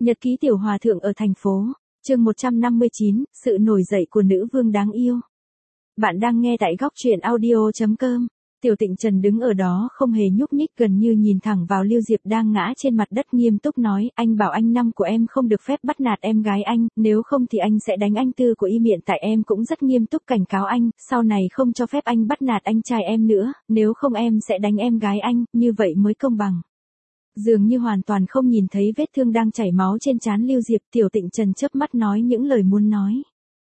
Nhật ký tiểu hòa thượng ở thành phố, chương 159, sự nổi dậy của nữ vương đáng yêu. Bạn đang nghe tại góc truyện audio.com. Tiểu Tịnh Trần đứng ở đó không hề nhúc nhích, gần như nhìn thẳng vào Lưu Diệp đang ngã trên mặt đất, nghiêm túc nói, anh bảo anh năm của em không được phép bắt nạt em gái anh, nếu không thì anh sẽ đánh anh tư của y miệng. Tại em cũng rất nghiêm túc cảnh cáo anh, sau này không cho phép anh bắt nạt anh trai em nữa, nếu không em sẽ đánh em gái anh, như vậy mới công bằng. Dường như hoàn toàn không nhìn thấy vết thương đang chảy máu trên trán Lưu Diệp, Tiểu Tịnh Trần chớp mắt nói những lời muốn nói.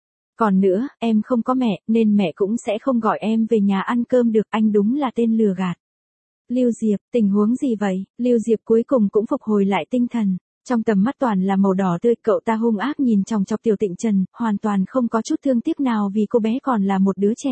Còn nữa, em không có mẹ, nên mẹ cũng sẽ không gọi em về nhà ăn cơm được, anh đúng là tên lừa gạt. Lưu Diệp, tình huống gì vậy? Lưu Diệp cuối cùng cũng phục hồi lại tinh thần. Trong tầm mắt toàn là màu đỏ tươi, cậu ta hung ác nhìn chòng chọc Tiểu Tịnh Trần, hoàn toàn không có chút thương tiếc nào vì cô bé còn là một đứa trẻ.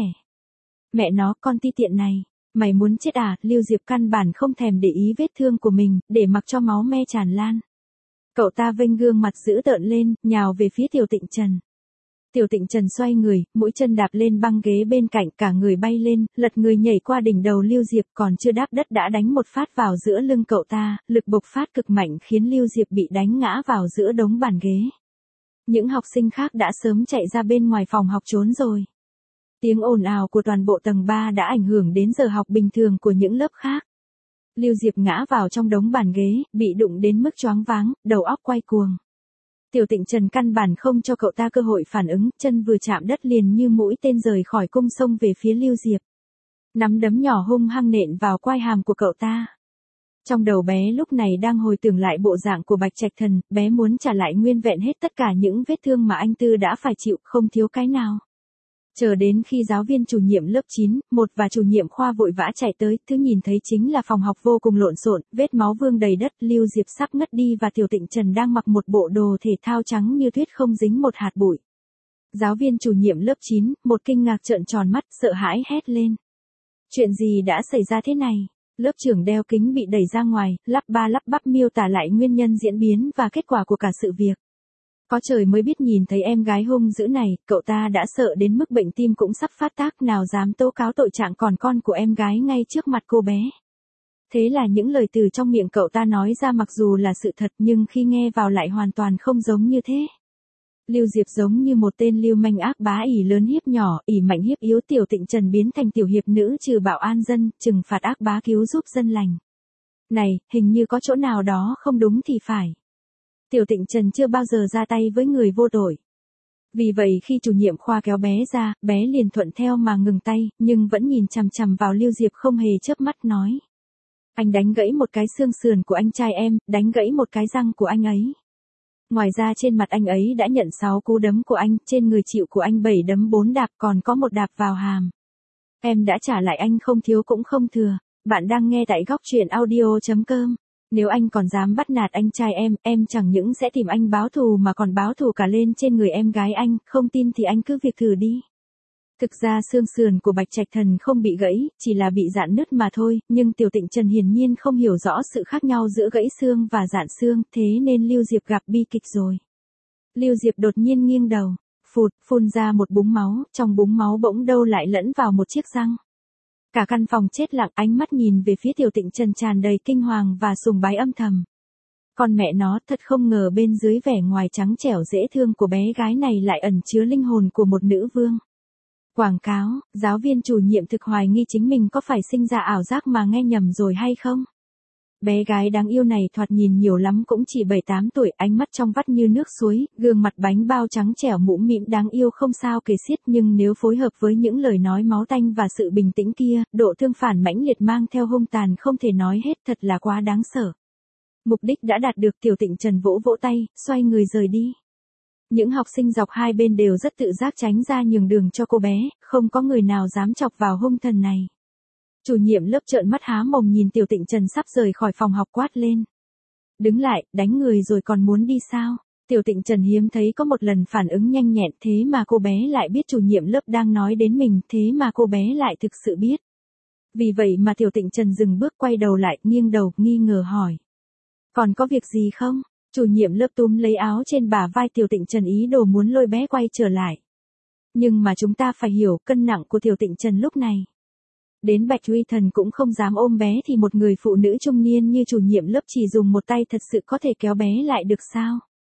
Mẹ nó, con ti tiện này. Mày muốn chết à? Lưu Diệp căn bản không thèm để ý vết thương của mình, để mặc cho máu me tràn lan. Cậu ta vênh gương mặt dữ tợn lên, nhào về phía Tiểu Tịnh Trần. Tiểu Tịnh Trần xoay người, mũi chân đạp lên băng ghế bên cạnh, cả người bay lên, lật người nhảy qua đỉnh đầu Lưu Diệp, còn chưa đáp đất đã đánh một phát vào giữa lưng cậu ta, lực bộc phát cực mạnh khiến Lưu Diệp bị đánh ngã vào giữa đống bàn ghế. Những học sinh khác đã sớm chạy ra bên ngoài phòng học trốn rồi. Tiếng ồn ào của toàn bộ tầng 3 đã ảnh hưởng đến giờ học bình thường của những lớp khác. Lưu Diệp ngã vào trong đống bàn ghế, bị đụng đến mức choáng váng, đầu óc quay cuồng. Tiểu Tịnh Trần căn bản không cho cậu ta cơ hội phản ứng, chân vừa chạm đất liền như mũi tên rời khỏi cung xông về phía Lưu Diệp. Nắm đấm nhỏ hung hăng nện vào quai hàm của cậu ta. Trong đầu bé lúc này đang hồi tưởng lại bộ dạng của Bạch Trạch Thần, bé muốn trả lại nguyên vẹn hết tất cả những vết thương mà anh Tư đã phải chịu, không thiếu cái nào. Chờ đến khi giáo viên chủ nhiệm lớp 9, 1 và chủ nhiệm khoa vội vã chạy tới, thứ nhìn thấy chính là phòng học vô cùng lộn xộn, vết máu vương đầy đất, Lưu Diệp sắp ngất đi và Tiểu Tịnh Trần đang mặc một bộ đồ thể thao trắng như tuyết không dính một hạt bụi. Giáo viên chủ nhiệm lớp 9, 1 kinh ngạc trợn tròn mắt, sợ hãi hét lên. Chuyện gì đã xảy ra thế này? Lớp trưởng đeo kính bị đẩy ra ngoài, lắp ba lắp bắp miêu tả lại nguyên nhân diễn biến và kết quả của cả sự việc. Có trời mới biết nhìn thấy em gái hung dữ này, cậu ta đã sợ đến mức bệnh tim cũng sắp phát tác, nào dám tố cáo tội trạng còn con của em gái ngay trước mặt cô bé. Thế là những lời từ trong miệng cậu ta nói ra mặc dù là sự thật nhưng khi nghe vào lại hoàn toàn không giống như thế. Lưu Diệp giống như một tên lưu manh ác bá, ỷ lớn hiếp nhỏ, ỷ mạnh hiếp yếu. Tiểu Tịnh Trần biến thành tiểu hiệp nữ trừ bạo an dân, trừng phạt ác bá cứu giúp dân lành. Này, hình như có chỗ nào đó không đúng thì phải. Tiểu Tịnh Trần chưa bao giờ ra tay với người vô tội. Vì vậy khi chủ nhiệm khoa kéo bé ra, bé liền thuận theo mà ngừng tay, nhưng vẫn nhìn chằm chằm vào Lưu Diệp không hề chớp mắt nói. Anh đánh gãy một cái xương sườn của anh trai em, đánh gãy một cái răng của anh ấy. Ngoài ra trên mặt anh ấy đã nhận 6 cú đấm của anh, trên người chịu của anh 7 đấm 4 đạp, còn có một đạp vào hàm. Em đã trả lại anh không thiếu cũng không thừa. Bạn đang nghe tại góc truyện audio.com. Nếu anh còn dám bắt nạt anh trai em chẳng những sẽ tìm anh báo thù mà còn báo thù cả lên trên người em gái anh, không tin thì anh cứ việc thử đi. Thực ra xương sườn của Bạch Trạch Thần không bị gãy, chỉ là bị rạn nứt mà thôi, nhưng Tiểu Tịnh Trần hiển nhiên không hiểu rõ sự khác nhau giữa gãy xương và rạn xương, thế nên Lưu Diệp gặp bi kịch rồi. Lưu Diệp đột nhiên nghiêng đầu, phun ra một búng máu, trong búng máu bỗng đâu lại lẫn vào một chiếc răng. Cả căn phòng chết lặng, ánh mắt nhìn về phía Tiểu Tịnh Trần tràn đầy kinh hoàng và sùng bái âm thầm. Con mẹ nó, thật không ngờ bên dưới vẻ ngoài trắng trẻo dễ thương của bé gái này lại ẩn chứa linh hồn của một nữ vương. Quảng cáo, giáo viên chủ nhiệm thực hoài nghi chính mình có phải sinh ra ảo giác mà nghe nhầm rồi hay không? Bé gái đáng yêu này thoạt nhìn nhiều lắm cũng chỉ 7-8 tuổi, ánh mắt trong vắt như nước suối, gương mặt bánh bao trắng trẻo mũm mĩm đáng yêu không sao kể xiết, nhưng nếu phối hợp với những lời nói máu tanh và sự bình tĩnh kia, độ thương phản mãnh liệt mang theo hung tàn không thể nói hết, thật là quá đáng sợ. Mục đích đã đạt được, Tiểu Tịnh Trần vỗ vỗ tay, xoay người rời đi. Những học sinh dọc hai bên đều rất tự giác tránh ra nhường đường cho cô bé, không có người nào dám chọc vào hung thần này. Chủ nhiệm lớp trợn mắt há mồm nhìn Tiểu Tịnh Trần sắp rời khỏi phòng học quát lên. Đứng lại, đánh người rồi còn muốn đi sao? Tiểu Tịnh Trần hiếm thấy có một lần phản ứng nhanh nhẹn, thế mà cô bé lại biết chủ nhiệm lớp đang nói đến mình, thế mà cô bé lại thực sự biết. Vì vậy mà Tiểu Tịnh Trần dừng bước quay đầu lại, nghiêng đầu, nghi ngờ hỏi. Còn có việc gì không? Chủ nhiệm lớp túm lấy áo trên bả vai Tiểu Tịnh Trần ý đồ muốn lôi bé quay trở lại. Nhưng mà chúng ta phải hiểu cân nặng của Tiểu Tịnh Trần lúc này. Đến Bạch Uy Thần cũng không dám ôm bé thì một người phụ nữ trung niên như chủ nhiệm lớp chỉ dùng một tay thật sự có thể kéo bé lại được sao?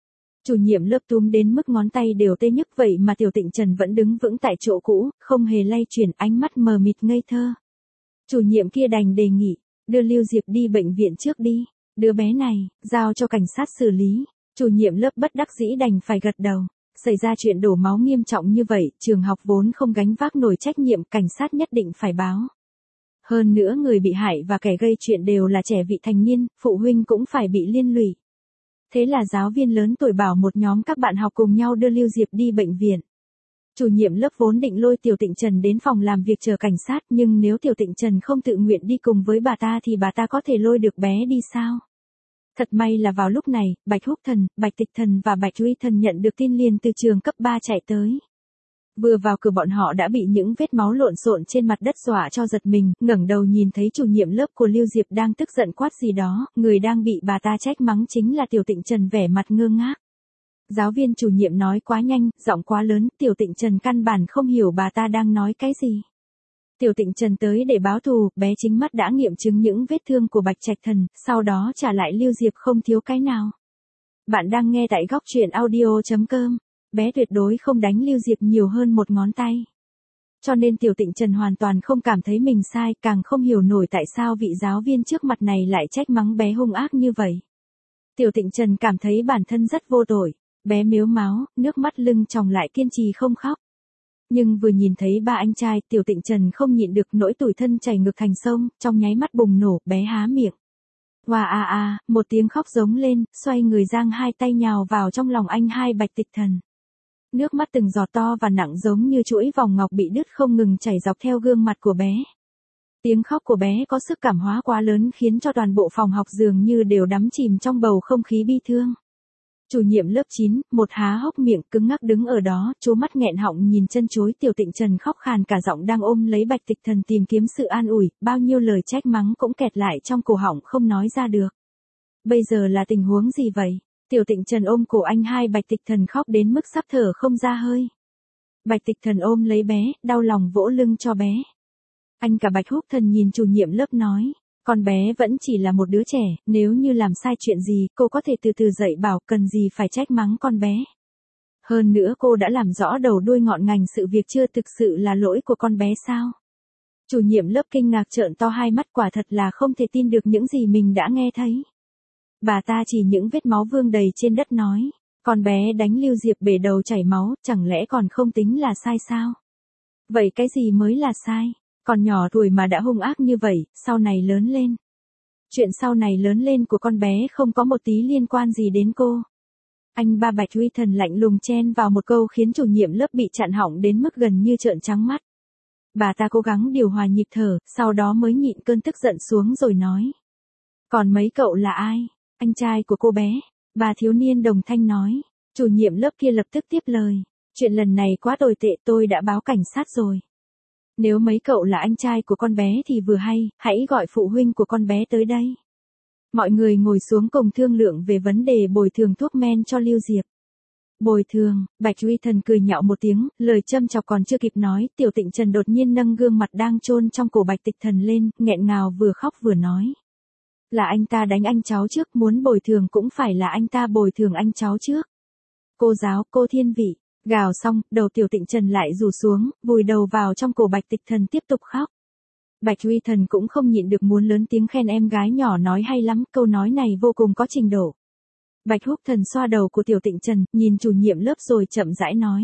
Chủ nhiệm lớp túm đến mức ngón tay đều tê nhức vậy mà Tiểu Tịnh Trần vẫn đứng vững tại chỗ cũ, không hề lay chuyển, ánh mắt mờ mịt ngây thơ. Chủ nhiệm kia đành đề nghị, đưa Lưu Diệp đi bệnh viện trước đi, đứa bé này, giao cho cảnh sát xử lý. Chủ nhiệm lớp bất đắc dĩ đành phải gật đầu. Xảy ra chuyện đổ máu nghiêm trọng như vậy, trường học vốn không gánh vác nổi trách nhiệm, cảnh sát nhất định phải báo. Hơn nữa người bị hại và kẻ gây chuyện đều là trẻ vị thành niên, phụ huynh cũng phải bị liên lụy. Thế là giáo viên lớn tuổi bảo một nhóm các bạn học cùng nhau đưa Lưu Diệp đi bệnh viện. Chủ nhiệm lớp vốn định lôi Tiểu Tịnh Trần đến phòng làm việc chờ cảnh sát, nhưng nếu Tiểu Tịnh Trần không tự nguyện đi cùng với bà ta thì bà ta có thể lôi được bé đi sao? Thật may là vào lúc này, Bạch Húc Thần, Bạch Tịch Thần và Bạch Uy Thần nhận được tin liền từ trường cấp 3 chạy tới. Vừa vào cửa bọn họ đã bị những vết máu lộn xộn trên mặt đất dọa cho giật mình, ngẩng đầu nhìn thấy chủ nhiệm lớp của Lưu Diệp đang tức giận quát gì đó, người đang bị bà ta trách mắng chính là Tiểu Tịnh Trần vẻ mặt ngơ ngác. Giáo viên chủ nhiệm nói quá nhanh, giọng quá lớn, Tiểu Tịnh Trần căn bản không hiểu bà ta đang nói cái gì. Tiểu Tịnh Trần tới để báo thù, bé chính mắt đã nghiệm chứng những vết thương của Bạch Trạch Thần, sau đó trả lại Lưu Diệp không thiếu cái nào. Bạn đang nghe tại góc truyện audio.com. Bé tuyệt đối không đánh Lưu Diệp nhiều hơn một ngón tay. Cho nên Tiểu Tịnh Trần hoàn toàn không cảm thấy mình sai, càng không hiểu nổi tại sao vị giáo viên trước mặt này lại trách mắng bé hung ác như vậy. Tiểu Tịnh Trần cảm thấy bản thân rất vô tội, bé mếu máo, nước mắt lưng tròng lại kiên trì không khóc. Nhưng vừa nhìn thấy ba anh trai, Tiểu Tịnh Trần không nhịn được nỗi tủi thân chảy ngược thành sông, trong nháy mắt bùng nổ, bé há miệng. Oa một tiếng khóc giống lên, xoay người giang hai tay nhào vào trong lòng anh hai Bạch Tịch Thần. Nước mắt từng giọt to và nặng giống như chuỗi vòng ngọc bị đứt không ngừng chảy dọc theo gương mặt của bé. Tiếng khóc của bé có sức cảm hóa quá lớn khiến cho toàn bộ phòng học dường như đều đắm chìm trong bầu không khí bi thương. Chủ nhiệm lớp 9, một há hốc miệng cứng ngắc đứng ở đó, trố mắt nghẹn họng nhìn chân chối. Tiểu Tịnh Trần khóc khàn cả giọng đang ôm lấy Bạch Tịch Thần tìm kiếm sự an ủi, bao nhiêu lời trách mắng cũng kẹt lại trong cổ họng không nói ra được. Bây giờ là tình huống gì vậy? Tiểu Tịnh Trần ôm cổ anh hai Bạch Tịch Thần khóc đến mức sắp thở không ra hơi. Bạch Tịch Thần ôm lấy bé, đau lòng vỗ lưng cho bé. Anh cả Bạch Húc Thần nhìn chủ nhiệm lớp nói, con bé vẫn chỉ là một đứa trẻ, nếu như làm sai chuyện gì, cô có thể từ từ dạy bảo, cần gì phải trách mắng con bé. Hơn nữa cô đã làm rõ đầu đuôi ngọn ngành sự việc chưa, thực sự là lỗi của con bé sao? Chủ nhiệm lớp kinh ngạc trợn to hai mắt, quả thật là không thể tin được những gì mình đã nghe thấy. Bà ta chỉ những vết máu vương đầy trên đất nói, con bé đánh Lưu Diệp bể đầu chảy máu, chẳng lẽ còn không tính là sai sao? Vậy cái gì mới là sai? Còn nhỏ tuổi mà đã hung ác như vậy, sau này lớn lên. Chuyện sau này lớn lên của con bé không có một tí liên quan gì đến cô. Anh ba Bạch Uy Thần lạnh lùng chen vào một câu khiến chủ nhiệm lớp bị chặn họng đến mức gần như trợn trắng mắt. Bà ta cố gắng điều hòa nhịp thở, sau đó mới nhịn cơn tức giận xuống rồi nói. Còn mấy cậu là ai? Anh trai của cô bé. Bà thiếu niên đồng thanh nói. Chủ nhiệm lớp kia lập tức tiếp lời. Chuyện lần này quá tồi tệ, tôi đã báo cảnh sát rồi. Nếu mấy cậu là anh trai của con bé thì vừa hay, hãy gọi phụ huynh của con bé tới đây. Mọi người ngồi xuống cùng thương lượng về vấn đề bồi thường thuốc men cho Lưu Diệp. Bồi thường, Bạch Uy Thần cười nhạo một tiếng, lời châm chọc còn chưa kịp nói, Tiểu Tịnh Trần đột nhiên nâng gương mặt đang chôn trong cổ Bạch Tịch Thần lên, nghẹn ngào vừa khóc vừa nói. Là anh ta đánh anh cháu trước, muốn bồi thường cũng phải là anh ta bồi thường anh cháu trước. Cô giáo, cô thiên vị. Gào xong, đầu Tiểu Tịnh Trần lại rủ xuống, vùi đầu vào trong cổ Bạch Tịch Thần tiếp tục khóc. Bạch Uy Thần cũng không nhịn được muốn lớn tiếng khen em gái nhỏ nói hay lắm, câu nói này vô cùng có trình độ. Bạch Húc Thần xoa đầu của Tiểu Tịnh Trần, nhìn chủ nhiệm lớp rồi chậm rãi nói.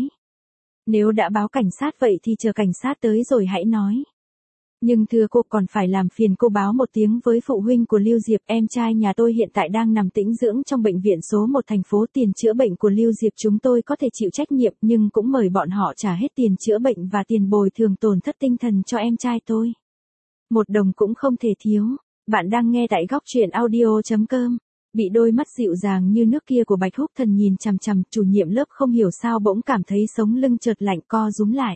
Nếu đã báo cảnh sát vậy thì chờ cảnh sát tới rồi hãy nói. Nhưng thưa cô, còn phải làm phiền cô báo một tiếng với phụ huynh của Lưu Diệp, em trai nhà tôi hiện tại đang nằm tĩnh dưỡng trong bệnh viện số 1 thành phố, tiền chữa bệnh của Lưu Diệp chúng tôi có thể chịu trách nhiệm, nhưng cũng mời bọn họ trả hết tiền chữa bệnh và tiền bồi thường tổn thất tinh thần cho em trai tôi. Một đồng cũng không thể thiếu. Bạn đang nghe tại góc truyện audio.com. Bị đôi mắt dịu dàng như nước kia của Bạch Húc Thần nhìn chằm chằm, chủ nhiệm lớp không hiểu sao bỗng cảm thấy sống lưng chợt lạnh, co rúm lại.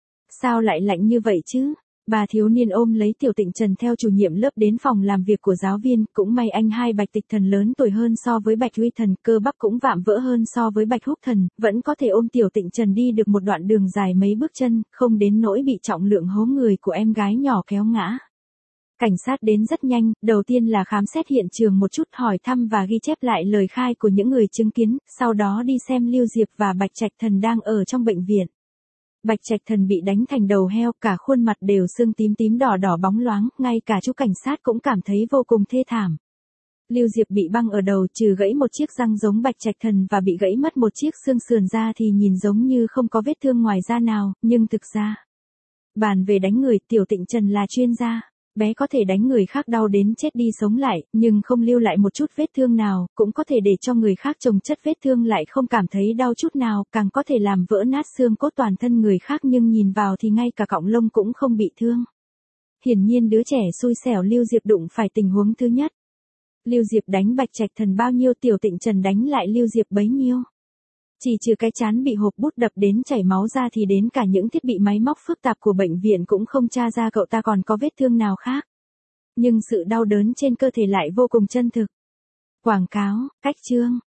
Sao lại lạnh như vậy chứ? Bà thiếu niên ôm lấy Tiểu Tịnh Trần theo chủ nhiệm lớp đến phòng làm việc của giáo viên, cũng may anh hai Bạch Tịch Thần lớn tuổi hơn so với Bạch Uy Thần, cơ bắp cũng vạm vỡ hơn so với Bạch Húc Thần, vẫn có thể ôm Tiểu Tịnh Trần đi được một đoạn đường dài mấy bước chân, không đến nỗi bị trọng lượng hố người của em gái nhỏ kéo ngã. Cảnh sát đến rất nhanh, đầu tiên là khám xét hiện trường một chút, hỏi thăm và ghi chép lại lời khai của những người chứng kiến, sau đó đi xem Lưu Diệp và Bạch Trạch Thần đang ở trong bệnh viện. Bạch Trạch Thần bị đánh thành đầu heo, cả khuôn mặt đều sưng tím tím đỏ đỏ bóng loáng, ngay cả chú cảnh sát cũng cảm thấy vô cùng thê thảm. Lưu Diệp bị băng ở đầu, trừ gãy một chiếc răng giống Bạch Trạch Thần và bị gãy mất một chiếc xương sườn ra thì nhìn giống như không có vết thương ngoài da nào, nhưng thực ra. Bàn về đánh người, Tiểu Tịnh Trần là chuyên gia. Bé có thể đánh người khác đau đến chết đi sống lại, nhưng không lưu lại một chút vết thương nào, cũng có thể để cho người khác chồng chất vết thương lại không cảm thấy đau chút nào, càng có thể làm vỡ nát xương cốt toàn thân người khác nhưng nhìn vào thì ngay cả cọng lông cũng không bị thương. Hiển nhiên đứa trẻ xui xẻo Lưu Diệp đụng phải tình huống thứ nhất. Lưu Diệp đánh Bạch Trạch Thần bao nhiêu, Tiểu Tịnh Trần đánh lại Lưu Diệp bấy nhiêu. Chỉ trừ cái trán bị hộp bút đập đến chảy máu ra thì đến cả những thiết bị máy móc phức tạp của bệnh viện cũng không tra ra cậu ta còn có vết thương nào khác. Nhưng sự đau đớn trên cơ thể lại vô cùng chân thực. Quảng cáo, cách chương.